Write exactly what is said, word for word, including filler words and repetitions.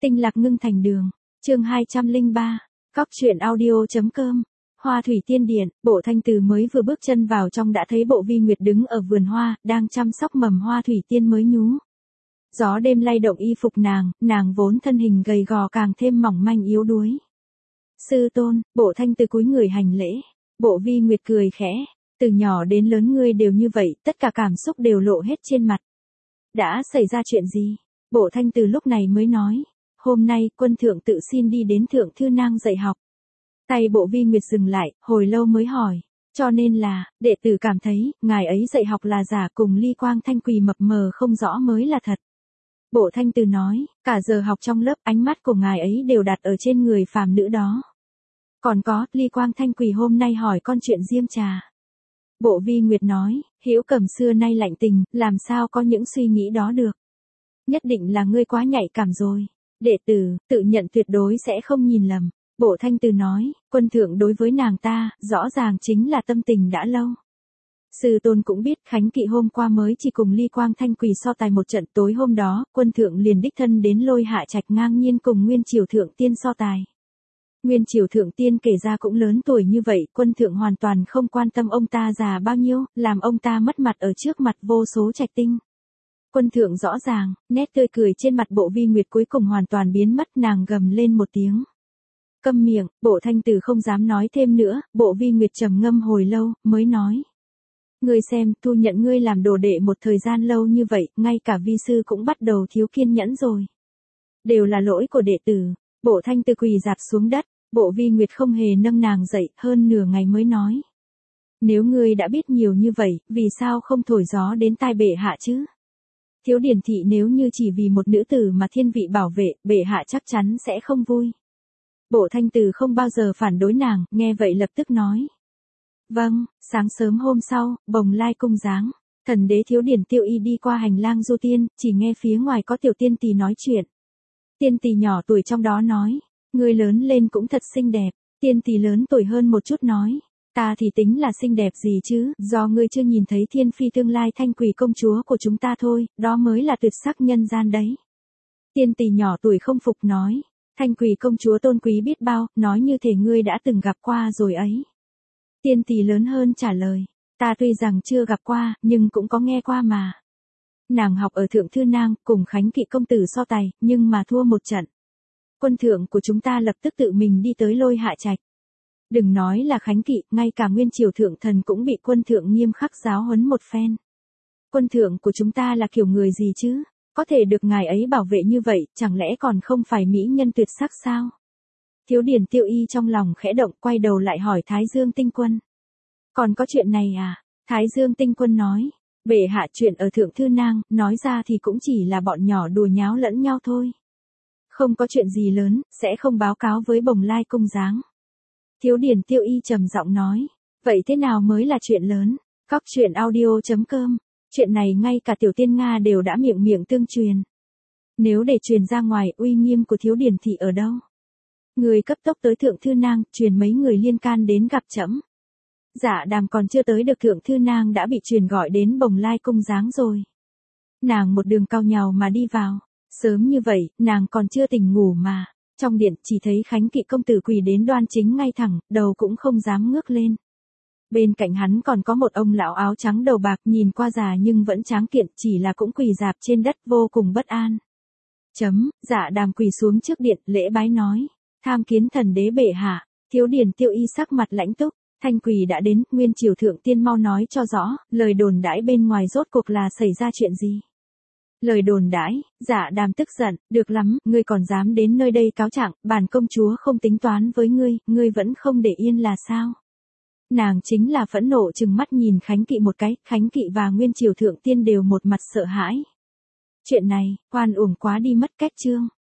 Tinh lạc ngưng thành đường. Chương hai trăm lẻ ba. Cóc truyện audio.com. Hoa thủy tiên điện, Bộ Thanh Từ mới vừa bước chân vào trong đã thấy Bộ Vi Nguyệt đứng ở vườn hoa, đang chăm sóc mầm hoa thủy tiên mới nhú. Gió đêm lay động y phục nàng, nàng vốn thân hình gầy gò càng thêm mỏng manh yếu đuối. Sư tôn, Bộ Thanh Từ cúi người hành lễ. Bộ Vi Nguyệt cười khẽ, từ nhỏ đến lớn ngươi đều như vậy, tất cả cảm xúc đều lộ hết trên mặt. Đã xảy ra chuyện gì? Bộ Thanh Từ lúc này mới nói, hôm nay quân thượng tự xin đi đến thượng thư nang dạy học. Tay Bộ Vi Nguyệt dừng lại, hồi lâu mới hỏi, cho nên là, đệ tử cảm thấy, ngài ấy dạy học là giả, cùng Ly Quang Thanh Quỳ mập mờ không rõ mới là thật. Bộ Thanh Từ nói, cả giờ học trong lớp ánh mắt của ngài ấy đều đặt ở trên người phàm nữ đó. Còn có, Ly Quang Thanh Quỳ hôm nay hỏi con chuyện diêm trà. Bộ Vi Nguyệt nói, Hữu Cầm xưa nay lạnh tình, làm sao có những suy nghĩ đó được. Nhất định là ngươi quá nhạy cảm rồi. Đệ tử, tự nhận tuyệt đối sẽ không nhìn lầm. Bộ Thanh Từ nói, quân thượng đối với nàng ta, rõ ràng chính là tâm tình đã lâu. Sư tôn cũng biết, Khánh Kỵ hôm qua mới chỉ cùng Ly Quang Thanh Quỳ so tài một trận, tối hôm đó, quân thượng liền đích thân đến Lôi Hạ Trạch ngang nhiên cùng Nguyên Triều Thượng Tiên so tài. Nguyên Triều Thượng Tiên kể ra cũng lớn tuổi như vậy, quân thượng hoàn toàn không quan tâm ông ta già bao nhiêu, làm ông ta mất mặt ở trước mặt vô số trạch tinh. Quân thượng rõ ràng, nét tươi cười trên mặt Bộ Vi Nguyệt cuối cùng hoàn toàn biến mất, nàng gầm lên một tiếng. Câm miệng, Bộ Thanh Từ không dám nói thêm nữa, Bộ Vi Nguyệt trầm ngâm hồi lâu, mới nói. Ngươi xem, thu nhận ngươi làm đồ đệ một thời gian lâu như vậy, ngay cả vi sư cũng bắt đầu thiếu kiên nhẫn rồi. Đều là lỗi của đệ tử. Bộ Thanh Từ quỳ dạp xuống đất, Bộ Vi Nguyệt không hề nâng nàng dậy, hơn nửa ngày mới nói. Nếu ngươi đã biết nhiều như vậy, vì sao không thổi gió đến tai bệ hạ chứ? Thiếu Điển thị nếu như chỉ vì một nữ tử mà thiên vị bảo vệ, bệ hạ chắc chắn sẽ không vui. Bộ Thanh Từ không bao giờ phản đối nàng, nghe vậy lập tức nói. Vâng, sáng sớm hôm sau, Bồng Lai cung giáng, thần đế Thiếu Điển Tiêu Y đi qua hành lang du tiên, chỉ nghe phía ngoài có tiểu tiên tỳ nói chuyện. Tiên tỳ nhỏ tuổi trong đó nói, ngươi lớn lên cũng thật xinh đẹp. Tiên tỳ lớn tuổi hơn một chút nói, ta thì tính là xinh đẹp gì chứ, do ngươi chưa nhìn thấy thiên phi tương lai Thanh Quỳ công chúa của chúng ta thôi, đó mới là tuyệt sắc nhân gian đấy. Tiên tỳ nhỏ tuổi không phục nói, Thanh Quỳ công chúa tôn quý biết bao, nói như thể ngươi đã từng gặp qua rồi ấy. Tiên tỳ lớn hơn trả lời, ta tuy rằng chưa gặp qua, nhưng cũng có nghe qua mà. Nàng học ở Thượng Thư Nang, cùng Khánh Kỵ công tử so tài, nhưng mà thua một trận. Quân thượng của chúng ta lập tức tự mình đi tới Lôi Hạ Trạch. Đừng nói là Khánh Kỵ, ngay cả Nguyên Triều Thượng Thần cũng bị quân thượng nghiêm khắc giáo huấn một phen. Quân thượng của chúng ta là kiểu người gì chứ? Có thể được ngài ấy bảo vệ như vậy, chẳng lẽ còn không phải mỹ nhân tuyệt sắc sao? Thiếu Điển Tiêu Y trong lòng khẽ động, quay đầu lại hỏi Thái Dương Tinh Quân. Còn có chuyện này à? Thái Dương Tinh Quân nói, bệ hạ chuyện ở Thượng Thư Nang, nói ra thì cũng chỉ là bọn nhỏ đùa nháo lẫn nhau thôi. Không có chuyện gì lớn, sẽ không báo cáo với Bồng Lai cung giáng. Thiếu Điển Tiêu Y trầm giọng nói, vậy thế nào mới là chuyện lớn? Cóc truyện audio.com. Chuyện này ngay cả tiểu tiên Nga đều đã miệng miệng tương truyền. Nếu để truyền ra ngoài, uy nghiêm của Thiếu Điển thị ở đâu? Người cấp tốc tới Thượng Thư Nang, truyền mấy người liên can đến gặp trẫm. Dạ Đàm còn chưa tới được Thượng Thư Nang đã bị truyền gọi đến Bồng Lai cung giáng rồi. Nàng một đường cao nhào mà đi vào. Sớm như vậy, nàng còn chưa tỉnh ngủ mà. Trong điện chỉ thấy Khánh Kỵ công tử quỳ đến đoan chính ngay thẳng, đầu cũng không dám ngước lên. Bên cạnh hắn còn có một ông lão áo trắng đầu bạc, nhìn qua già nhưng vẫn tráng kiện, chỉ là cũng quỳ dạp trên đất vô cùng bất an. Chấm, Dạ Đàm quỳ xuống trước điện, lễ bái nói, tham kiến thần đế bệ hạ. Thiếu Điển Tiêu Y sắc mặt lãnh túc, Thanh Quỳ đã đến, Nguyên Triều Thượng Tiên mau nói cho rõ, lời đồn đãi bên ngoài rốt cuộc là xảy ra chuyện gì? Lời đồn đãi, Dạ Đàm tức giận, được lắm, ngươi còn dám đến nơi đây cáo trạng, bản công chúa không tính toán với ngươi, ngươi vẫn không để yên là sao? Nàng chính là phẫn nộ trừng mắt nhìn Khánh Kỵ một cái, Khánh Kỵ và Nguyên Triều Thượng Tiên đều một mặt sợ hãi. Chuyện này, oan uổng quá đi mất cách chương.